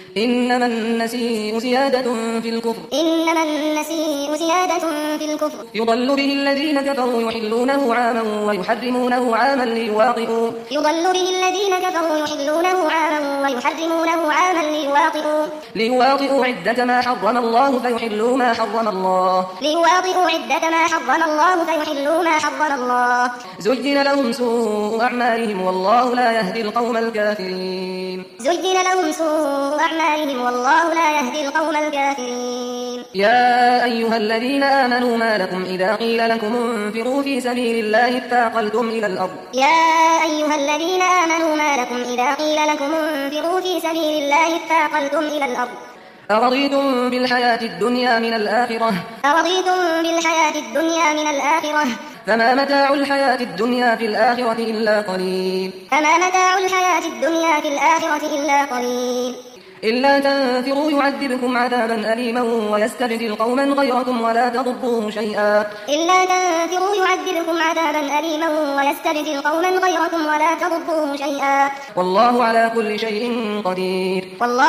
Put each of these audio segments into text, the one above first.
إنما النسيء زيادة في الكفر يضل به الذين كفروا يحلونه عاما ويحرمونه عاما ليواطئوا عدة ما حرم الله فيحلوا ما حرم الله زين لهم سوء أعمالهم والله لا يهدي القوم الكافرين يا أيها الذين آمنوا ما لكم إذا قيل لكم انفروا في سبيل الله اثاقلتم إلى الأرض أرضيتم بالحياة الدنيا من الآخرة فما متاع الحياة الدنيا في الآخرة إلا قليل إلا تنفروا يعذبكم عذابا أليما ويستبدل قوما غيركم ولا تضروه شيئا والله على كل شيء قدير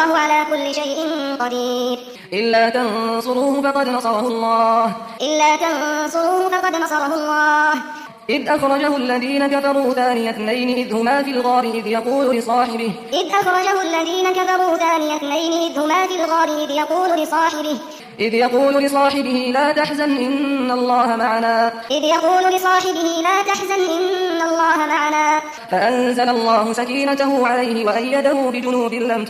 إلا تنصروه فقد نصره الله إذ أخرجه الذين كفروا ثاني اثنين إذ هما في الغار إذ يقول لصاحبه لا تحزن إن الله معنا فأنزل الله سكينته عليه وأيده بجنود لم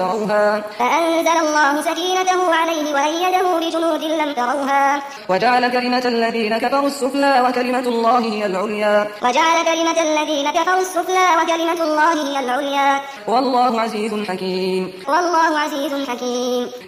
تروها وجعل كلمة الذين كفروا السفلى وكلمة الله هي العليا والله عزيز حكيم